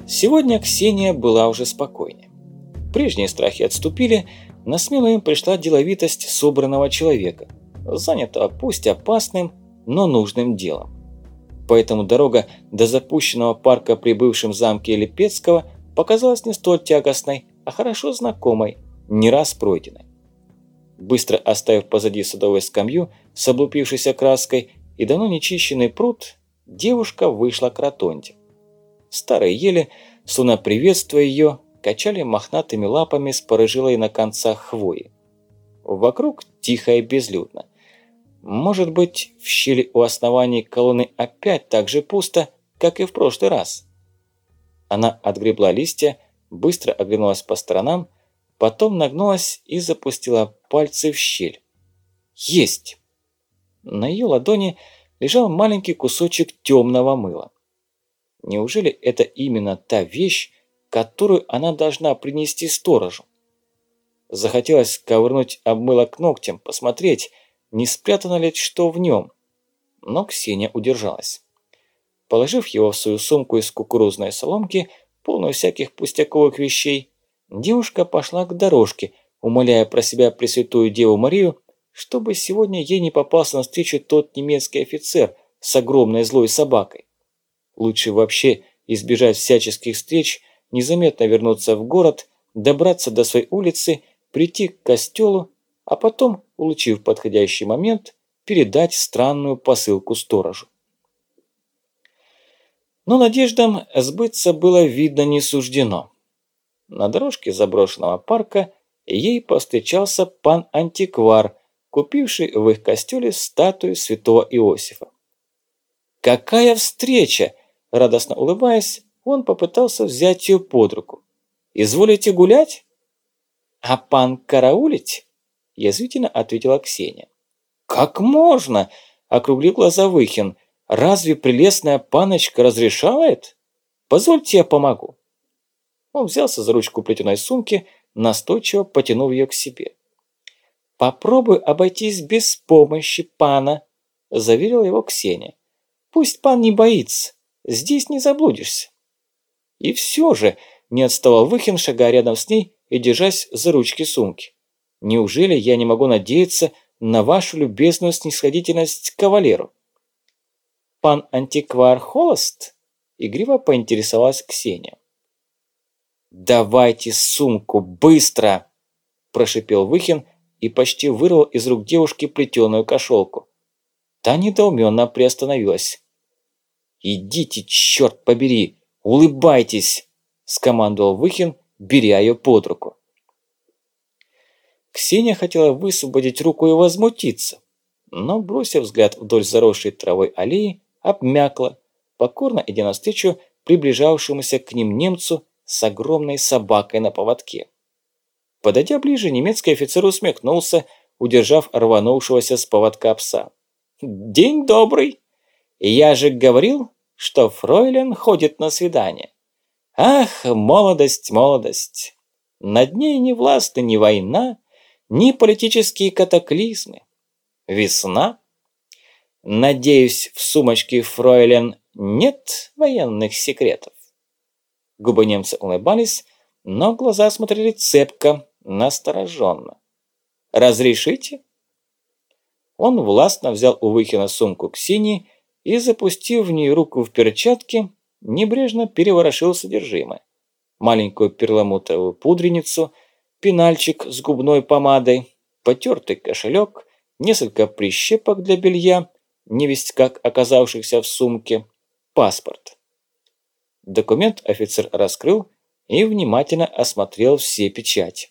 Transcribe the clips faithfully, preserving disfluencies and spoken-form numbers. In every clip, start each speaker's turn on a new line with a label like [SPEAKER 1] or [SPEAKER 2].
[SPEAKER 1] Сегодня Ксения была уже спокойнее. Прежние страхи отступили, на смену им пришла деловитость собранного человека, занятого пусть опасным, но нужным делом. Поэтому дорога до запущенного парка при бывшем замке Липецкого показалась не столь тягостной, а хорошо знакомой, не раз пройденной. Быстро оставив позади садовую скамью с облупившейся краской и давно нечищенный пруд, девушка вышла к ротонде. Старые ели, словно приветствуя ее, качали мохнатыми лапами с порыжилой на концах хвои. Вокруг тихо и безлюдно. Может быть, в щели у основания колонны опять так же пусто, как и в прошлый раз. Она отгребла листья, быстро оглянулась по сторонам, потом нагнулась и запустила пальцы в щель. Есть! На ее ладони лежал маленький кусочек темного мыла. Неужели это именно та вещь, которую она должна принести сторожу? Захотелось ковырнуть обмылок ногтем, посмотреть, не спрятано ли что в нем. Но Ксения удержалась. Положив его в свою сумку из кукурузной соломки, полную всяких пустяковых вещей, девушка пошла к дорожке, умоляя про себя Пресвятую Деву Марию, чтобы сегодня ей не попался навстречу тот немецкий офицер с огромной злой собакой. Лучше вообще избежать всяческих встреч, незаметно вернуться в город, добраться до своей улицы, прийти к костелу, а потом, улучив подходящий момент, передать странную посылку сторожу. Но надеждам сбыться было, видно, не суждено. На дорожке заброшенного парка ей повстречался пан-антиквар, купивший в их костеле статую святого Иосифа. «Какая встреча!» – радостно улыбаясь, он попытался взять ее под руку. «Изволите гулять?» «А пан караулить?» – язвительно ответила Ксения. «Как можно?» – округлил глаза Выхин. «Разве прелестная паночка разрешает? Позвольте, я помогу». Он взялся за ручку плетеной сумки, настойчиво потянув ее к себе. «Попробуй обойтись без помощи пана», – заверила его Ксения. «Пусть пан не боится, здесь не заблудишься». И все же не отставал Выхин, шагая рядом с ней и держась за ручки сумки. «Неужели я не могу надеяться на вашу любезную снисходительность к кавалеру?» «Пан антиквар холост?» – игриво поинтересовалась Ксения. «Давайте сумку, быстро!» – прошипел Выхин и почти вырвал из рук девушки плетеную кошелку. Та недоуменно приостановилась. «Идите, черт побери, улыбайтесь!» – скомандовал Выхин, беря ее под руку. Ксения хотела высвободить руку и возмутиться, но, бросив взгляд вдоль заросшей травой аллеи, обмякла, покорно идя навстречу приближавшемуся к ним немцу с огромной собакой на поводке. Подойдя ближе, немецкий офицер усмехнулся, удержав рванувшегося с поводка пса. «День добрый! Я же говорил, что фройлен ходит на свидание. Ах, молодость, молодость! Над ней не властны ни война, ни политические катаклизмы. Весна? Надеюсь, в сумочке фройлен нет военных секретов». Губы немца улыбались, но глаза смотрели цепко, настороженно. «Разрешите?» Он властно взял у Выхина сумку Ксении и, запустив в нее руку в перчатки, небрежно переворошил содержимое. Маленькую перламутровую пудреницу, пенальчик с губной помадой, потертый кошелек, несколько прищепок для белья, невесть как оказавшихся в сумке, паспорт. Документ офицер раскрыл и внимательно осмотрел все печати.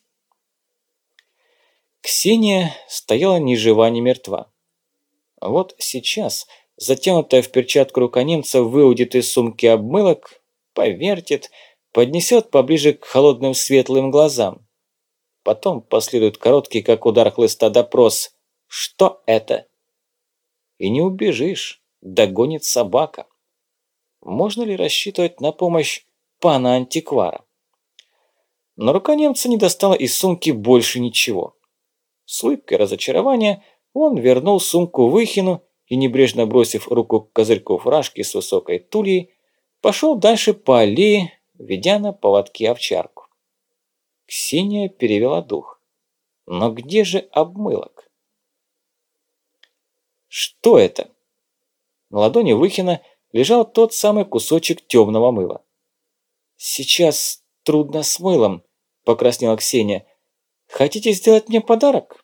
[SPEAKER 1] Ксения стояла ни жива, ни мертва. Вот сейчас, затянутая в перчатку рука немца, выудит из сумки обмылок, повертит, поднесет поближе к холодным светлым глазам. Потом последует короткий, как удар хлыста, допрос. «Что это?» И не убежишь, догонит собака. Можно ли рассчитывать на помощь пана антиквара? Но рука немца не достала из сумки больше ничего. С улыбкой разочарования он вернул сумку Выхину и, небрежно бросив руку к козырьку фуражки с высокой тульей, пошел дальше по аллее, ведя на поводке овчарку. Ксения перевела дух. Но где же обмылок? Что это? На ладони Выхина лежал тот самый кусочек темного мыла. «Сейчас трудно с мылом», – покраснела Ксения. «Хотите сделать мне подарок?»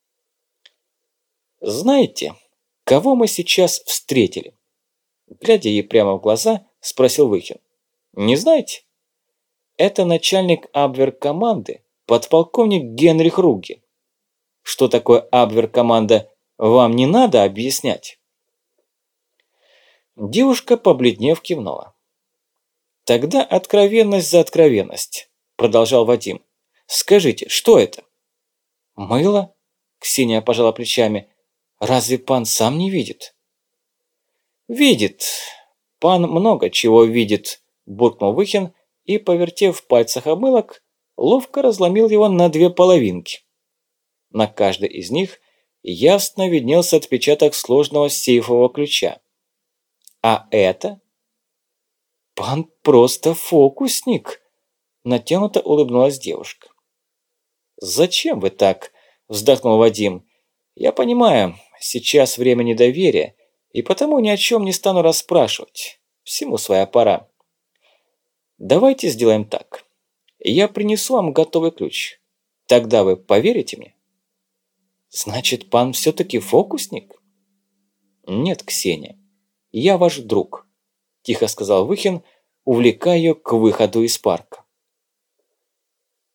[SPEAKER 1] «Знаете, кого мы сейчас встретили?» Глядя ей прямо в глаза, спросил Выхин. «Не знаете? Это начальник абвер-команды, подполковник Генрих Ругге. Что такое абвер-команда, вам не надо объяснять?» Девушка, побледнев, кивнула. «Тогда откровенность за откровенность», – продолжал Вадим. «Скажите, что это?» «Мыло?» – Ксения пожала плечами. «Разве пан сам не видит?» «Видит. Пан много чего видит», – буркнул Выхин и, повертев в пальцах обмылок, ловко разломил его на две половинки. На каждой из них ясно виднелся отпечаток сложного сейфового ключа. «А это?» «Пан просто фокусник», – натянуто улыбнулась девушка. «Зачем вы так?» – вздохнул Вадим. «Я понимаю, сейчас время недоверия, и потому ни о чем не стану расспрашивать. Всему своя пора. Давайте сделаем так. Я принесу вам готовый ключ. Тогда вы поверите мне?» «Значит, пан все-таки фокусник?» «Нет, Ксения. Я ваш друг», – тихо сказал Выхин, увлекая ее к выходу из парка.